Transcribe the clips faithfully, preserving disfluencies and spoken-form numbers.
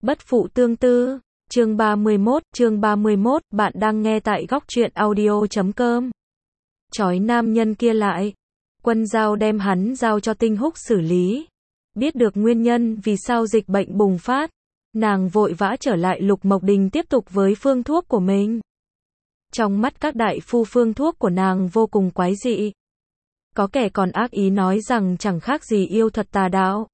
Bất phụ tương tư, chương ba mươi mốt, chương ba mươi mốt, bạn đang nghe tại góc truyện audio chấm com. Chói nam nhân kia lại. Quân Dao đem hắn giao cho Tinh Húc xử lý. Biết được nguyên nhân vì sao dịch bệnh bùng phát, nàng vội vã trở lại Lục Mộc Đình tiếp tục với phương thuốc của mình. Trong mắt các đại phu phương thuốc của nàng vô cùng quái dị. Có kẻ còn ác ý nói rằng chẳng khác gì yêu thuật tà đạo.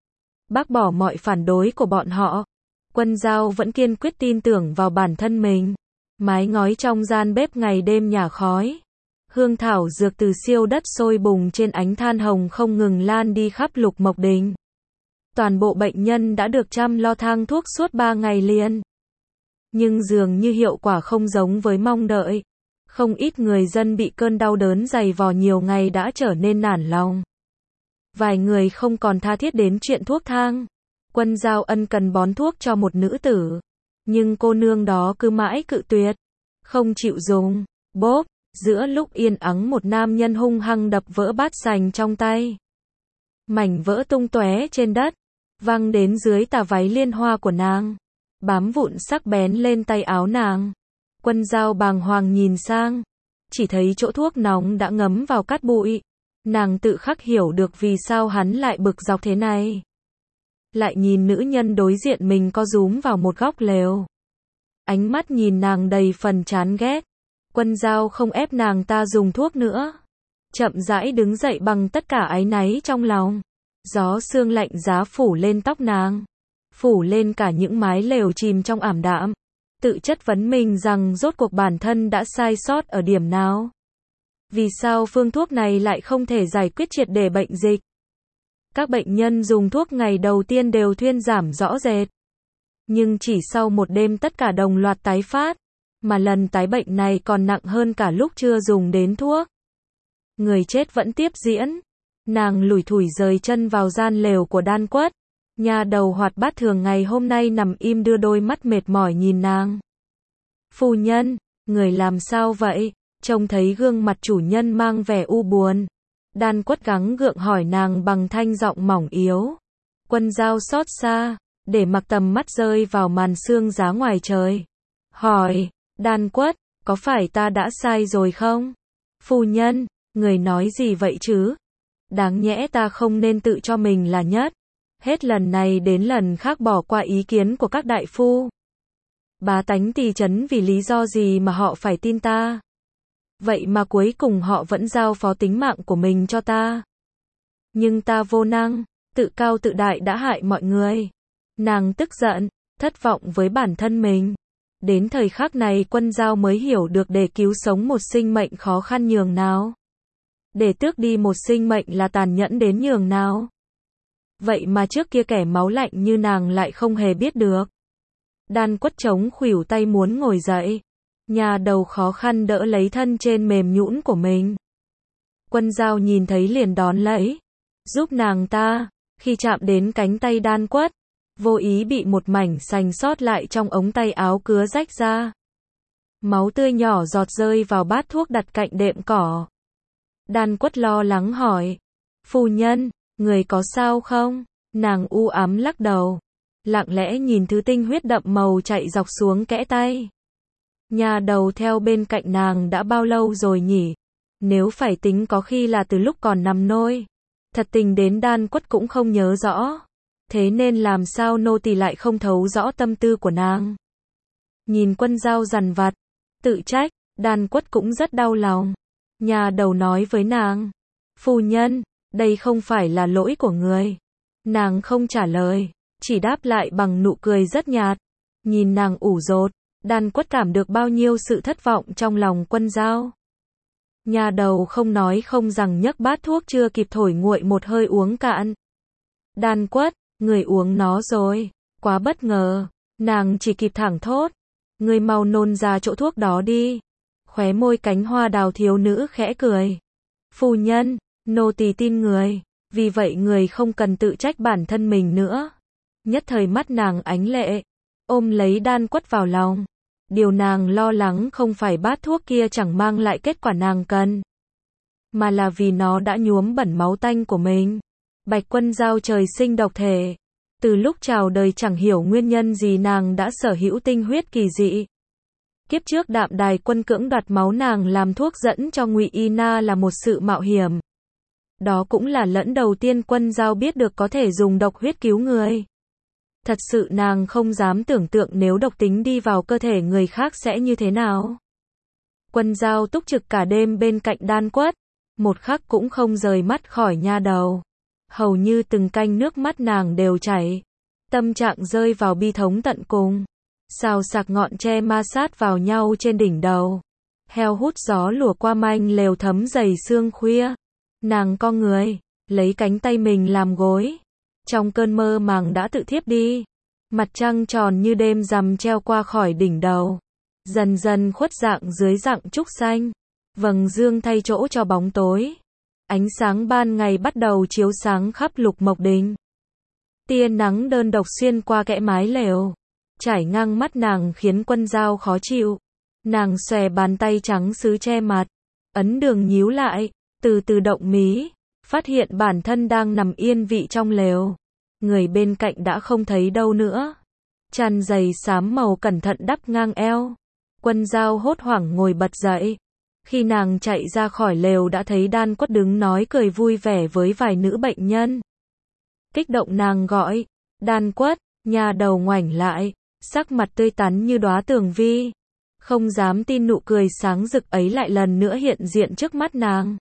Bác bỏ mọi phản đối của bọn họ. Quân Dao vẫn kiên quyết tin tưởng vào bản thân mình. Mái ngói trong gian bếp ngày đêm nhả khói. Hương thảo dược từ siêu đất sôi bùng trên ánh than hồng không ngừng lan đi khắp Lục Mộc Đình. Toàn bộ bệnh nhân đã được chăm lo thang thuốc suốt ba ngày liền. Nhưng dường như hiệu quả không giống với mong đợi. Không ít người dân bị cơn đau đớn dày vò nhiều ngày đã trở nên nản lòng. Vài người không còn tha thiết đến chuyện thuốc thang. Quân Dao ân cần bón thuốc cho một nữ tử. Nhưng cô nương đó cứ mãi cự tuyệt. Không chịu dùng. Bốp, giữa lúc yên ắng một nam nhân hung hăng đập vỡ bát sành trong tay. Mảnh vỡ tung tóe trên đất. Văng đến dưới tà váy liên hoa của nàng. Bám vụn sắc bén lên tay áo nàng. Quân Dao bàng hoàng nhìn sang. Chỉ thấy chỗ thuốc nóng đã ngấm vào cát bụi. Nàng tự khắc hiểu được vì sao hắn lại bực dọc thế này. Lại nhìn nữ nhân đối diện mình co rúm vào một góc lều. Ánh mắt nhìn nàng đầy phần chán ghét. Quân Dao không ép nàng ta dùng thuốc nữa. Chậm rãi đứng dậy bằng tất cả áy náy trong lòng. Gió sương lạnh giá phủ lên tóc nàng. Phủ lên cả những mái lều chìm trong ảm đạm. Tự chất vấn mình rằng rốt cuộc bản thân đã sai sót ở điểm nào. Vì sao phương thuốc này lại không thể giải quyết triệt để bệnh dịch? Các bệnh nhân dùng thuốc ngày đầu tiên đều thuyên giảm rõ rệt. Nhưng chỉ sau một đêm tất cả đồng loạt tái phát. Mà lần tái bệnh này còn nặng hơn cả lúc chưa dùng đến thuốc. Người chết vẫn tiếp diễn. Nàng lủi thủi rời chân vào gian lều của Đan Quất. Nhà đầu hoạt bát thường ngày hôm nay nằm im đưa đôi mắt mệt mỏi nhìn nàng. Phu nhân, người làm sao vậy? Trông thấy gương mặt chủ nhân mang vẻ u buồn. Đan Quất gắng gượng hỏi nàng bằng thanh giọng mỏng yếu. Quân Dao xót xa, để mặc tầm mắt rơi vào màn sương giá ngoài trời. Hỏi, Đan Quất, có phải ta đã sai rồi không? Phu nhân, người nói gì vậy chứ? Đáng nhẽ ta không nên tự cho mình là nhất. Hết lần này đến lần khác bỏ qua ý kiến của các đại phu. Bá tánh tỳ chấn vì lý do gì mà họ phải tin ta? Vậy mà cuối cùng họ vẫn giao phó tính mạng của mình cho ta. Nhưng ta vô năng, tự cao tự đại đã hại mọi người. Nàng tức giận, thất vọng với bản thân mình. Đến thời khắc này Quân Dao mới hiểu được để cứu sống một sinh mệnh khó khăn nhường nào. Để tước đi một sinh mệnh là tàn nhẫn đến nhường nào. Vậy mà trước kia kẻ máu lạnh như nàng lại không hề biết được. Đan Quất chống khuỷu tay muốn ngồi dậy. Nhà đầu khó khăn đỡ lấy thân trên mềm nhũn của mình. Quân Dao nhìn thấy liền đón lấy. Giúp nàng ta. Khi chạm đến cánh tay Đan Quất, vô ý bị một mảnh sành sót lại trong ống tay áo cứa rách ra. Máu tươi nhỏ giọt rơi vào bát thuốc đặt cạnh đệm cỏ. Đan Quất lo lắng hỏi. Phu nhân, người có sao không? Nàng u ám lắc đầu. Lặng lẽ nhìn thứ tinh huyết đậm màu chạy dọc xuống kẽ tay. Nhà đầu theo bên cạnh nàng đã bao lâu rồi nhỉ? Nếu phải tính có khi là từ lúc còn nằm nôi. Thật tình đến Đan Quất cũng không nhớ rõ. Thế nên làm sao nô tỳ lại không thấu rõ tâm tư của nàng. Nhìn Quân Dao dằn vặt, tự trách, Đan Quất cũng rất đau lòng. Nhà đầu nói với nàng. Phu nhân, đây không phải là lỗi của người. Nàng không trả lời, chỉ đáp lại bằng nụ cười rất nhạt. Nhìn nàng ủ rột, Đan Quất cảm được bao nhiêu sự thất vọng trong lòng Quân Dao. Nhà đầu không nói không rằng nhấc bát thuốc chưa kịp thổi nguội một hơi uống cạn. Đan Quất, người uống nó rồi, quá bất ngờ. Nàng chỉ kịp thẳng thốt. Người mau nôn ra chỗ thuốc đó đi. Khóe môi cánh hoa đào thiếu nữ khẽ cười. Phu nhân, nô tỳ tin người, vì vậy người không cần tự trách bản thân mình nữa. Nhất thời mắt nàng ánh lệ, ôm lấy Đan Quất vào lòng. Điều nàng lo lắng không phải bát thuốc kia chẳng mang lại kết quả nàng cần, mà là vì nó đã nhuốm bẩn máu tanh của mình. Bạch Quân Dao trời sinh độc thể, Từ lúc chào đời chẳng hiểu nguyên nhân gì nàng đã sở hữu tinh huyết kỳ dị. Kiếp trước Đạm Đài Quân cưỡng đoạt máu nàng làm thuốc dẫn cho Ngụy Y Na là một sự mạo hiểm. Đó cũng là lẫn đầu tiên Quân Dao biết được có thể dùng độc huyết cứu người. Thật sự nàng không dám tưởng tượng nếu độc tính đi vào cơ thể người khác sẽ như thế nào. Quân Dao túc trực cả đêm bên cạnh Đan Quất, một khắc cũng không rời mắt khỏi nha đầu. Hầu như từng canh nước mắt nàng đều chảy. Tâm trạng rơi vào bi thống tận cùng. Xào sạc ngọn tre ma sát vào nhau trên đỉnh đầu. Heo hút gió lùa qua manh lều thấm dày sương khuya. Nàng co người, lấy cánh tay mình làm gối. Trong cơn mơ màng đã tự thiếp đi. Mặt trăng tròn như đêm rằm treo qua khỏi đỉnh đầu. Dần dần khuất dạng dưới dạng trúc xanh. Vầng dương thay chỗ cho bóng tối. Ánh sáng ban ngày bắt đầu chiếu sáng khắp Lục Mộc Đình. Tia nắng đơn độc xuyên qua kẽ mái lều. Trải ngang mắt nàng khiến Quân Dao khó chịu. Nàng xòe bàn tay trắng sứ che mặt. Ấn đường nhíu lại, từ từ động mí. Phát hiện bản thân đang nằm yên vị trong lều. Người bên cạnh đã không thấy đâu nữa. Chăn giày xám màu cẩn thận đắp ngang eo. Quân Dao hốt hoảng ngồi bật dậy. Khi nàng chạy ra khỏi lều đã thấy Đan Quất đứng nói cười vui vẻ với vài nữ bệnh nhân. Kích động nàng gọi, Đan Quất, nhà đầu ngoảnh lại, sắc mặt tươi tắn như đóa tường vi. Không dám tin nụ cười sáng rực ấy lại lần nữa hiện diện trước mắt nàng.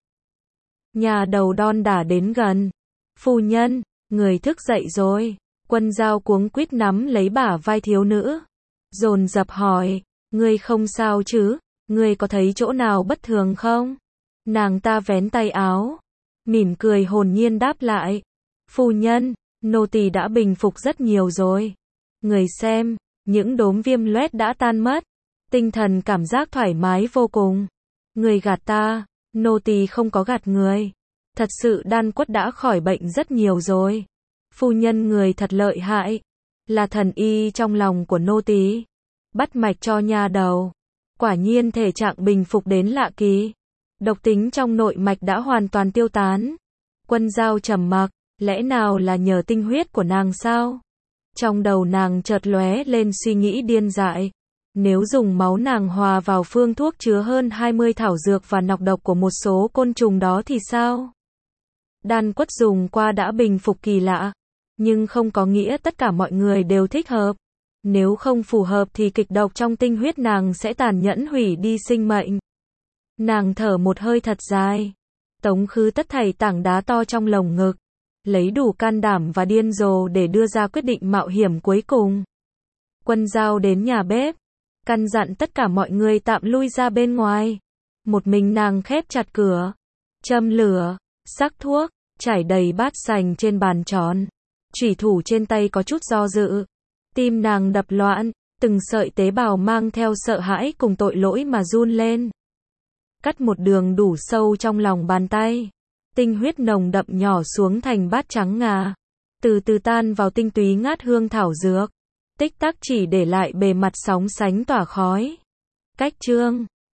Nhà đầu đon đả đến gần. Phu nhân, người thức dậy rồi. Quân Dao cuống quýt nắm lấy bả vai thiếu nữ. Dồn dập hỏi, ngươi không sao chứ? Ngươi có thấy chỗ nào bất thường không? Nàng ta vén tay áo, mỉm cười hồn nhiên đáp lại. Phu nhân, nô tỳ đã bình phục rất nhiều rồi. Người xem, những đốm viêm loét đã tan mất. Tinh thần cảm giác thoải mái vô cùng. Người gạt ta, nô tỳ không có gạt người. Thật sự Đan Quất đã khỏi bệnh rất nhiều rồi. Phu nhân người thật lợi hại. Là thần y trong lòng của nô tỳ. Bắt mạch cho nha đầu. Quả nhiên thể trạng bình phục đến lạ kỳ. Độc tính trong nội mạch đã hoàn toàn tiêu tán. Quân Dao trầm mặc, lẽ nào là nhờ tinh huyết của nàng sao? Trong đầu nàng chợt lóe lên suy nghĩ điên dại. Nếu dùng máu nàng hòa vào phương thuốc chứa hơn hai mươi thảo dược và nọc độc của một số côn trùng đó thì sao? Đan Quất dùng qua đã bình phục kỳ lạ, nhưng không có nghĩa tất cả mọi người đều thích hợp. Nếu không phù hợp thì kịch độc trong tinh huyết nàng sẽ tàn nhẫn hủy đi sinh mệnh. Nàng thở một hơi thật dài, tống khứ tất thảy tảng đá to trong lồng ngực, lấy đủ can đảm và điên rồ để đưa ra quyết định mạo hiểm cuối cùng. Quân Dao đến nhà bếp, căn dặn tất cả mọi người tạm lui ra bên ngoài. Một mình nàng khép chặt cửa, châm lửa, sắc thuốc, trải đầy bát sành trên bàn tròn. Chủy thủ trên tay có chút do dự. Tim nàng đập loạn, từng sợi tế bào mang theo sợ hãi cùng tội lỗi mà run lên. Cắt một đường đủ sâu trong lòng bàn tay. Tinh huyết nồng đậm nhỏ xuống thành bát trắng ngà. Từ từ tan vào tinh túy ngát hương thảo dược. Tích tắc chỉ để lại bề mặt sóng sánh tỏa khói. Cách chương